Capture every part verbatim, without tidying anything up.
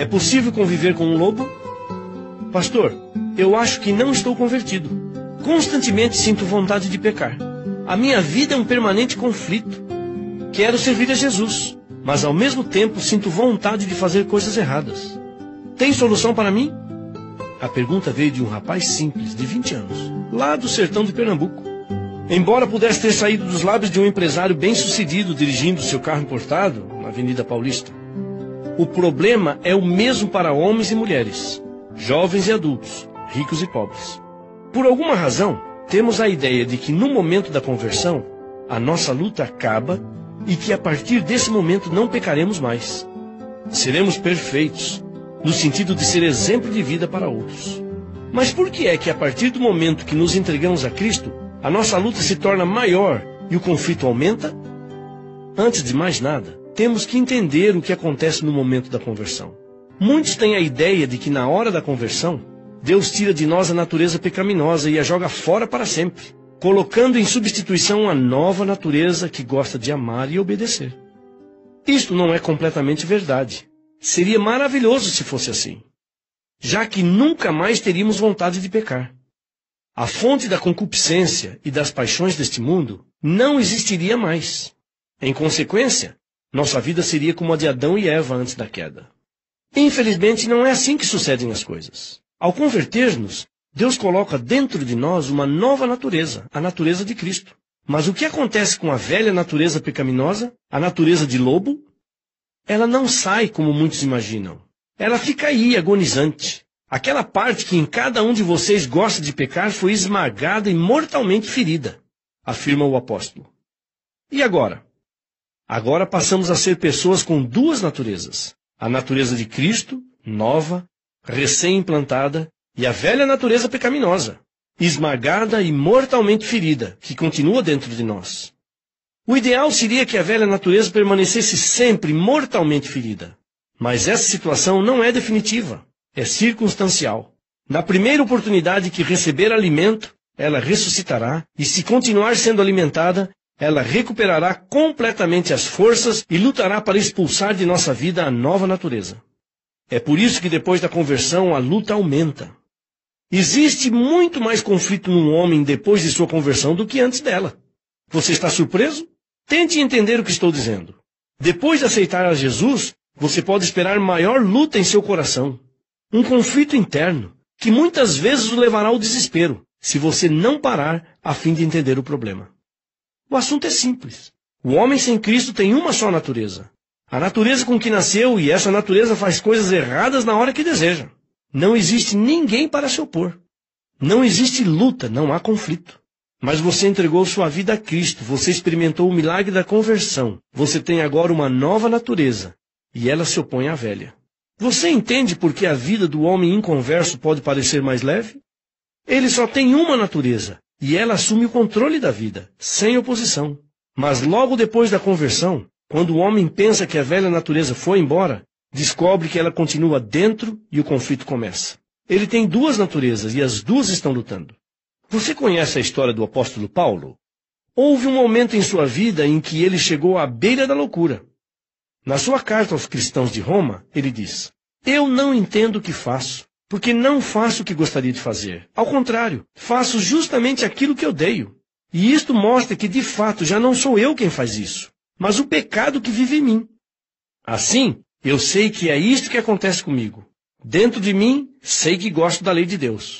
possível conviver com um lobo? Pastor, eu acho que não estou convertido. Constantemente sinto vontade de pecar. A minha vida é um permanente conflito. Quero servir a Jesus, mas ao mesmo tempo sinto vontade de fazer coisas erradas. Tem solução para mim? A pergunta veio de um rapaz simples, de vinte anos, lá do sertão de Pernambuco. Embora pudesse ter saído dos lábios de um empresário bem-sucedido dirigindo seu carro importado na Avenida Paulista, o problema é o mesmo para homens e mulheres, jovens e adultos, ricos e pobres. Por alguma razão, temos a ideia de que no momento da conversão, a nossa luta acaba e que a partir desse momento não pecaremos mais. Seremos perfeitos, no sentido de ser exemplo de vida para outros. Mas por que é que a partir do momento que nos entregamos a Cristo, a nossa luta se torna maior e o conflito aumenta? Antes de mais nada, temos que entender o que acontece no momento da conversão. Muitos têm a ideia de que na hora da conversão, Deus tira de nós a natureza pecaminosa e a joga fora para sempre, colocando em substituição a nova natureza que gosta de amar e obedecer. Isto não é completamente verdade. Seria maravilhoso se fosse assim, já que nunca mais teríamos vontade de pecar. A fonte da concupiscência e das paixões deste mundo não existiria mais. Em consequência, nossa vida seria como a de Adão e Eva antes da queda. Infelizmente, não é assim que sucedem as coisas. Ao converter-nos, Deus coloca dentro de nós uma nova natureza, a natureza de Cristo. Mas o que acontece com a velha natureza pecaminosa, a natureza de lobo? Ela não sai como muitos imaginam. Ela fica aí, agonizante. Aquela parte que em cada um de vocês gosta de pecar foi esmagada e mortalmente ferida, afirma o apóstolo. E agora? Agora passamos a ser pessoas com duas naturezas. A natureza de Cristo, nova, recém-implantada, e a velha natureza pecaminosa, esmagada e mortalmente ferida, que continua dentro de nós. O ideal seria que a velha natureza permanecesse sempre mortalmente ferida. Mas essa situação não é definitiva, é circunstancial. Na primeira oportunidade que receber alimento, ela ressuscitará, e se continuar sendo alimentada, ela recuperará completamente as forças e lutará para expulsar de nossa vida a nova natureza. É por isso que depois da conversão a luta aumenta. Existe muito mais conflito num homem depois de sua conversão do que antes dela. Você está surpreso? Tente entender o que estou dizendo. Depois de aceitar a Jesus, você pode esperar maior luta em seu coração. Um conflito interno, que muitas vezes o levará ao desespero, se você não parar a fim de entender o problema. O assunto é simples. O homem sem Cristo tem uma só natureza. A natureza com que nasceu, e essa natureza faz coisas erradas na hora que deseja. Não existe ninguém para se opor. Não existe luta, não há conflito. Mas você entregou sua vida a Cristo, você experimentou o milagre da conversão. Você tem agora uma nova natureza, e ela se opõe à velha. Você entende por que a vida do homem inconverso pode parecer mais leve? Ele só tem uma natureza, e ela assume o controle da vida, sem oposição. Mas logo depois da conversão, quando o homem pensa que a velha natureza foi embora, descobre que ela continua dentro e o conflito começa. Ele tem duas naturezas e as duas estão lutando. Você conhece a história do apóstolo Paulo? Houve um momento em sua vida em que ele chegou à beira da loucura. Na sua carta aos cristãos de Roma, ele diz: Eu não entendo o que faço, porque não faço o que gostaria de fazer. Ao contrário, faço justamente aquilo que odeio. E isto mostra que, de fato, já não sou eu quem faz isso, mas o pecado que vive em mim. Assim, eu sei que é isto que acontece comigo. Dentro de mim, sei que gosto da lei de Deus.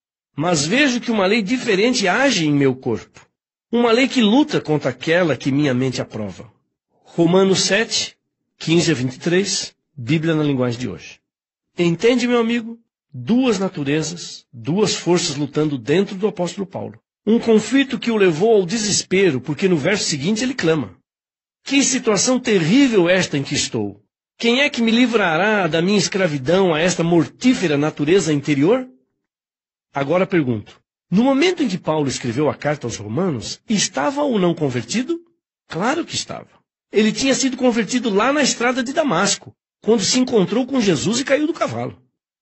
Mas vejo que uma lei diferente age em meu corpo. Uma lei que luta contra aquela que minha mente aprova. Romanos sete, quinze a vinte e três, Bíblia na linguagem de hoje. Entende, meu amigo? Duas naturezas, duas forças lutando dentro do apóstolo Paulo. Um conflito que o levou ao desespero, porque no verso seguinte ele clama: Que situação terrível esta em que estou! Quem é que me livrará da minha escravidão a esta mortífera natureza interior? Agora pergunto, no momento em que Paulo escreveu a carta aos Romanos, estava ou não convertido? Claro que estava. Ele tinha sido convertido lá na estrada de Damasco, quando se encontrou com Jesus e caiu do cavalo.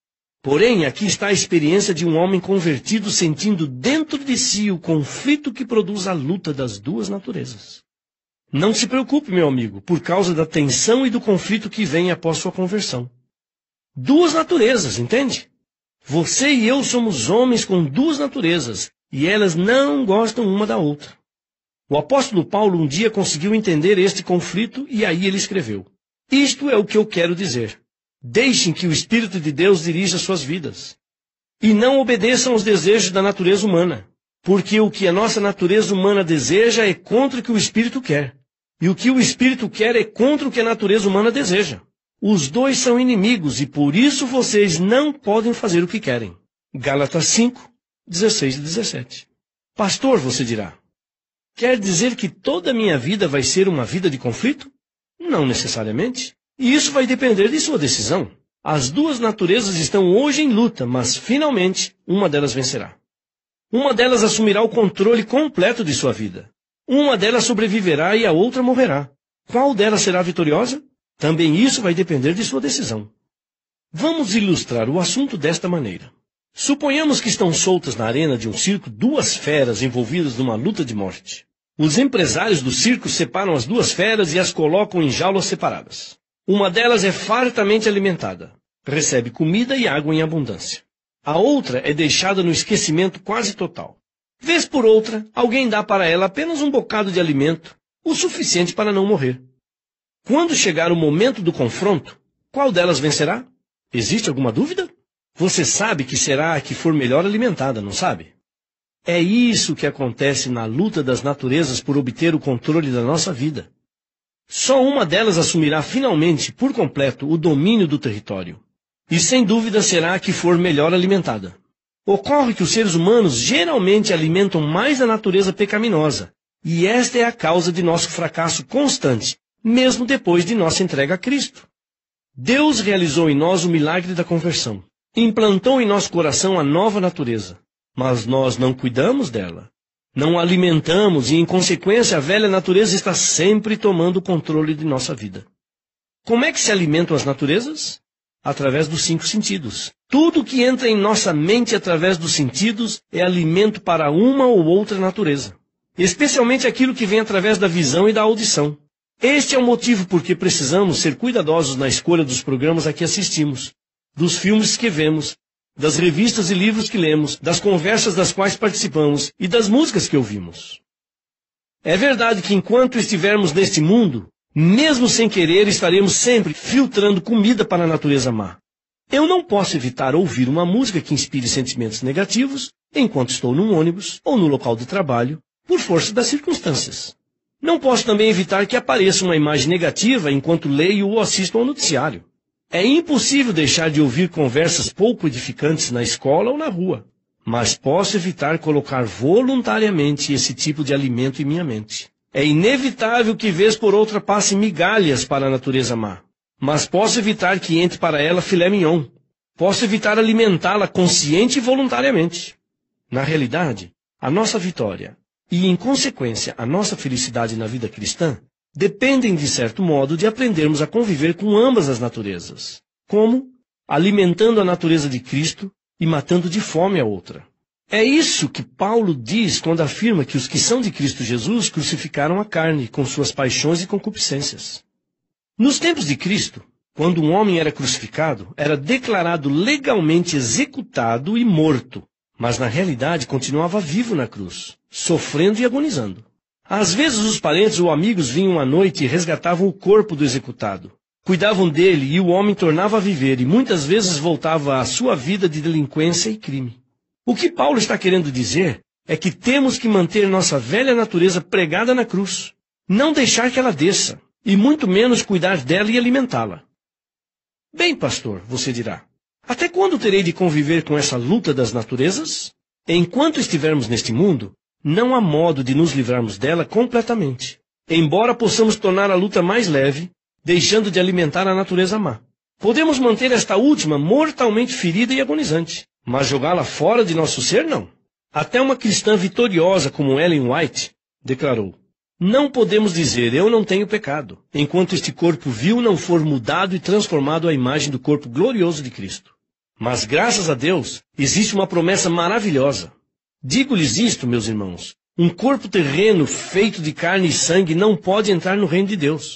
Porém, aqui está a experiência de um homem convertido sentindo dentro de si o conflito que produz a luta das duas naturezas. Não se preocupe, meu amigo, por causa da tensão e do conflito que vem após sua conversão. Duas naturezas, entende? Você e eu somos homens com duas naturezas, e elas não gostam uma da outra. O apóstolo Paulo um dia conseguiu entender este conflito e aí ele escreveu: Isto é o que eu quero dizer. Deixem que o Espírito de Deus dirija suas vidas. E não obedeçam aos desejos da natureza humana, porque o que a nossa natureza humana deseja é contra o que o Espírito quer. E o que o Espírito quer é contra o que a natureza humana deseja. Os dois são inimigos e por isso vocês não podem fazer o que querem. Gálatas cinco, dezesseis e dezessete. Pastor, você dirá, quer dizer que toda a minha vida vai ser uma vida de conflito? Não necessariamente. E isso vai depender de sua decisão. As duas naturezas estão hoje em luta, mas finalmente uma delas vencerá. Uma delas assumirá o controle completo de sua vida. Uma delas sobreviverá e a outra morrerá. Qual delas será vitoriosa? Também isso vai depender de sua decisão. Vamos ilustrar o assunto desta maneira. Suponhamos que estão soltas na arena de um circo duas feras envolvidas numa luta de morte. Os empresários do circo separam as duas feras e as colocam em jaulas separadas. Uma delas é fartamente alimentada, recebe comida e água em abundância. A outra é deixada no esquecimento quase total. Vez por outra, alguém dá para ela apenas um bocado de alimento, o suficiente para não morrer. Quando chegar o momento do confronto, qual delas vencerá? Existe alguma dúvida? Você sabe que será a que for melhor alimentada, não sabe? É isso que acontece na luta das naturezas por obter o controle da nossa vida. Só uma delas assumirá finalmente, por completo, o domínio do território. E sem dúvida será a que for melhor alimentada. Ocorre que os seres humanos geralmente alimentam mais a natureza pecaminosa, e esta é a causa de nosso fracasso constante, mesmo depois de nossa entrega a Cristo. Deus realizou em nós o milagre da conversão. Implantou em nosso coração a nova natureza. Mas nós não cuidamos dela. Não a alimentamos e, em consequência, a velha natureza está sempre tomando o controle de nossa vida. Como é que se alimentam as naturezas? Através dos cinco sentidos. Tudo que entra em nossa mente através dos sentidos é alimento para uma ou outra natureza. Especialmente aquilo que vem através da visão e da audição. Este é o motivo por que precisamos ser cuidadosos na escolha dos programas a que assistimos, dos filmes que vemos, das revistas e livros que lemos, das conversas das quais participamos e das músicas que ouvimos. É verdade que enquanto estivermos neste mundo, mesmo sem querer, estaremos sempre filtrando comida para a natureza má. Eu não posso evitar ouvir uma música que inspire sentimentos negativos enquanto estou num ônibus ou no local de trabalho, por força das circunstâncias. Não posso também evitar que apareça uma imagem negativa enquanto leio ou assisto ao noticiário. É impossível deixar de ouvir conversas pouco edificantes na escola ou na rua, mas posso evitar colocar voluntariamente esse tipo de alimento em minha mente. É inevitável que vez por outra passe migalhas para a natureza má, mas posso evitar que entre para ela filé mignon. Posso evitar alimentá-la consciente e voluntariamente. Na realidade, a nossa vitória e, em consequência, a nossa felicidade na vida cristã dependem, de certo modo, de aprendermos a conviver com ambas as naturezas. Como? Alimentando a natureza de Cristo e matando de fome a outra. É isso que Paulo diz quando afirma que os que são de Cristo Jesus crucificaram a carne com suas paixões e concupiscências. Nos tempos de Cristo, quando um homem era crucificado, era declarado legalmente executado e morto, mas na realidade continuava vivo na cruz, sofrendo e agonizando. Às vezes os parentes ou amigos vinham à noite e resgatavam o corpo do executado. Cuidavam dele e o homem tornava a viver e muitas vezes voltava à sua vida de delinquência e crime. O que Paulo está querendo dizer é que temos que manter nossa velha natureza pregada na cruz, não deixar que ela desça, e muito menos cuidar dela e alimentá-la. Bem, pastor, você dirá, até quando terei de conviver com essa luta das naturezas? Enquanto estivermos neste mundo, não há modo de nos livrarmos dela completamente, embora possamos tornar a luta mais leve, deixando de alimentar a natureza má. Podemos manter esta última mortalmente ferida e agonizante, mas jogá-la fora de nosso ser, não. Até uma cristã vitoriosa como Ellen White declarou: não podemos dizer, eu não tenho pecado, enquanto este corpo vil não for mudado e transformado à imagem do corpo glorioso de Cristo. Mas, graças a Deus, existe uma promessa maravilhosa. Digo-lhes isto, meus irmãos, um corpo terreno feito de carne e sangue não pode entrar no reino de Deus.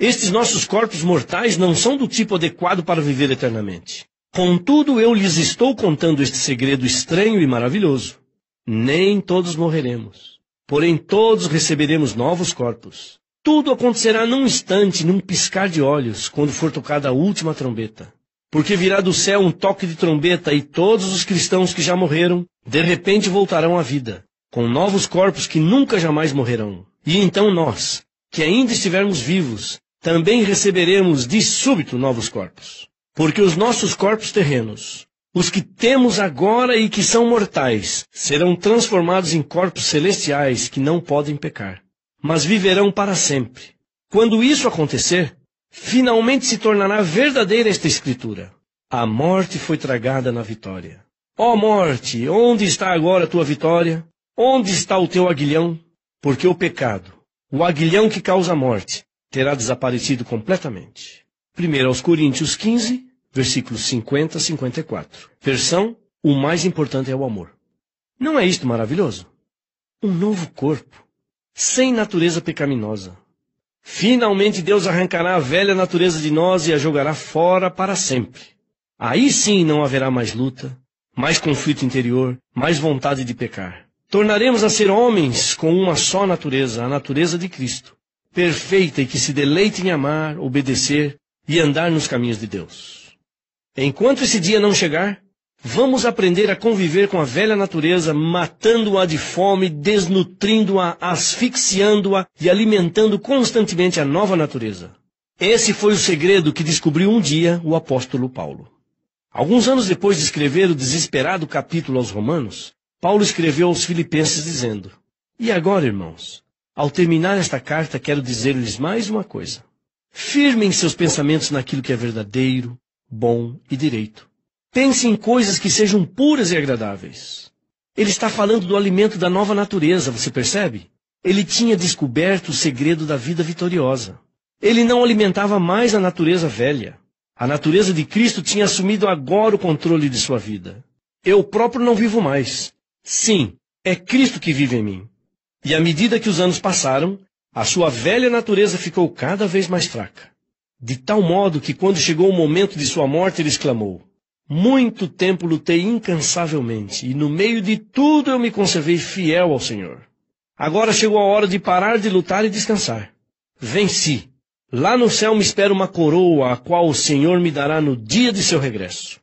Estes nossos corpos mortais não são do tipo adequado para viver eternamente. Contudo, eu lhes estou contando este segredo estranho e maravilhoso. Nem todos morreremos, porém todos receberemos novos corpos. Tudo acontecerá num instante, num piscar de olhos, quando for tocada a última trombeta. Porque virá do céu um toque de trombeta e todos os cristãos que já morreram, de repente voltarão à vida, com novos corpos que nunca jamais morrerão. E então nós, que ainda estivermos vivos, também receberemos de súbito novos corpos. Porque os nossos corpos terrenos, os que temos agora e que são mortais, serão transformados em corpos celestiais que não podem pecar, mas viverão para sempre. Quando isso acontecer, finalmente se tornará verdadeira esta escritura: a morte foi tragada na vitória. Ó morte, onde está agora a tua vitória? Onde está o teu aguilhão? Porque o pecado, o aguilhão que causa a morte, terá desaparecido completamente. primeiro aos Coríntios quinze, versículos cinquenta a cinquenta e quatro. Versão: o mais importante é o amor. Não é isto maravilhoso? Um novo corpo, sem natureza pecaminosa. Finalmente Deus arrancará a velha natureza de nós e a jogará fora para sempre. Aí sim não haverá mais luta, mais conflito interior, mais vontade de pecar. Tornaremos a ser homens com uma só natureza, a natureza de Cristo, perfeita e que se deleite em amar, obedecer e andar nos caminhos de Deus. Enquanto esse dia não chegar, vamos aprender a conviver com a velha natureza, matando-a de fome, desnutrindo-a, asfixiando-a e alimentando constantemente a nova natureza. Esse foi o segredo que descobriu um dia o apóstolo Paulo. Alguns anos depois de escrever o desesperado capítulo aos Romanos, Paulo escreveu aos Filipenses dizendo: E agora, irmãos, ao terminar esta carta, quero dizer-lhes mais uma coisa. Firmem seus pensamentos naquilo que é verdadeiro, bom e direito. Pense em coisas que sejam puras e agradáveis. Ele está falando do alimento da nova natureza, você percebe? Ele tinha descoberto o segredo da vida vitoriosa. Ele não alimentava mais a natureza velha. A natureza de Cristo tinha assumido agora o controle de sua vida. Eu próprio não vivo mais. Sim, é Cristo que vive em mim. E à medida que os anos passaram, a sua velha natureza ficou cada vez mais fraca. De tal modo que quando chegou o momento de sua morte, ele exclamou: Muito tempo lutei incansavelmente, e no meio de tudo eu me conservei fiel ao Senhor. Agora chegou a hora de parar de lutar e descansar. Venci. Lá no céu me espera uma coroa, a qual o Senhor me dará no dia de seu regresso.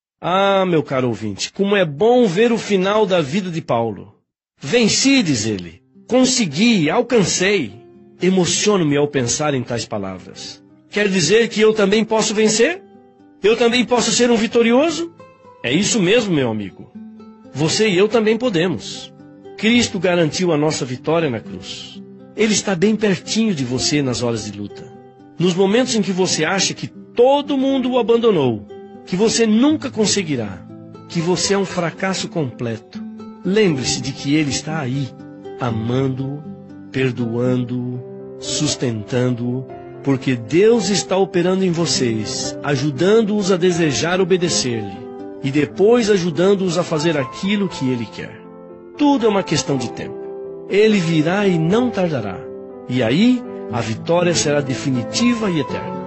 Ah, meu caro ouvinte, como é bom ver o final da vida de Paulo. Venci, diz ele. Consegui, alcancei. Emociono-me ao pensar em tais palavras. Quer dizer que eu também posso vencer? Eu também posso ser um vitorioso? É isso mesmo, meu amigo. Você e eu também podemos. Cristo garantiu a nossa vitória na cruz. Ele está bem pertinho de você nas horas de luta. Nos momentos em que você acha que todo mundo o abandonou, que você nunca conseguirá, que você é um fracasso completo, lembre-se de que Ele está aí, amando-o, perdoando-o, sustentando-o, porque Deus está operando em vocês, ajudando-os a desejar obedecer-lhe, e depois ajudando-os a fazer aquilo que Ele quer. Tudo é uma questão de tempo. Ele virá e não tardará, e aí a vitória será definitiva e eterna.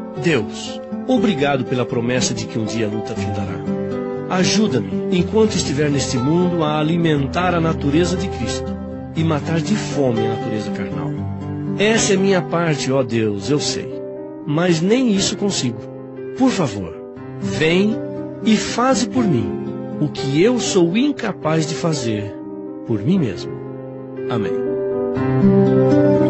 Deus, obrigado pela promessa de que um dia a luta findará. Ajuda-me, enquanto estiver neste mundo, a alimentar a natureza de Cristo e matar de fome a natureza carnal. Essa é minha parte, ó Deus, eu sei, mas nem isso consigo. Por favor, vem e faze por mim o que eu sou incapaz de fazer por mim mesmo. Amém.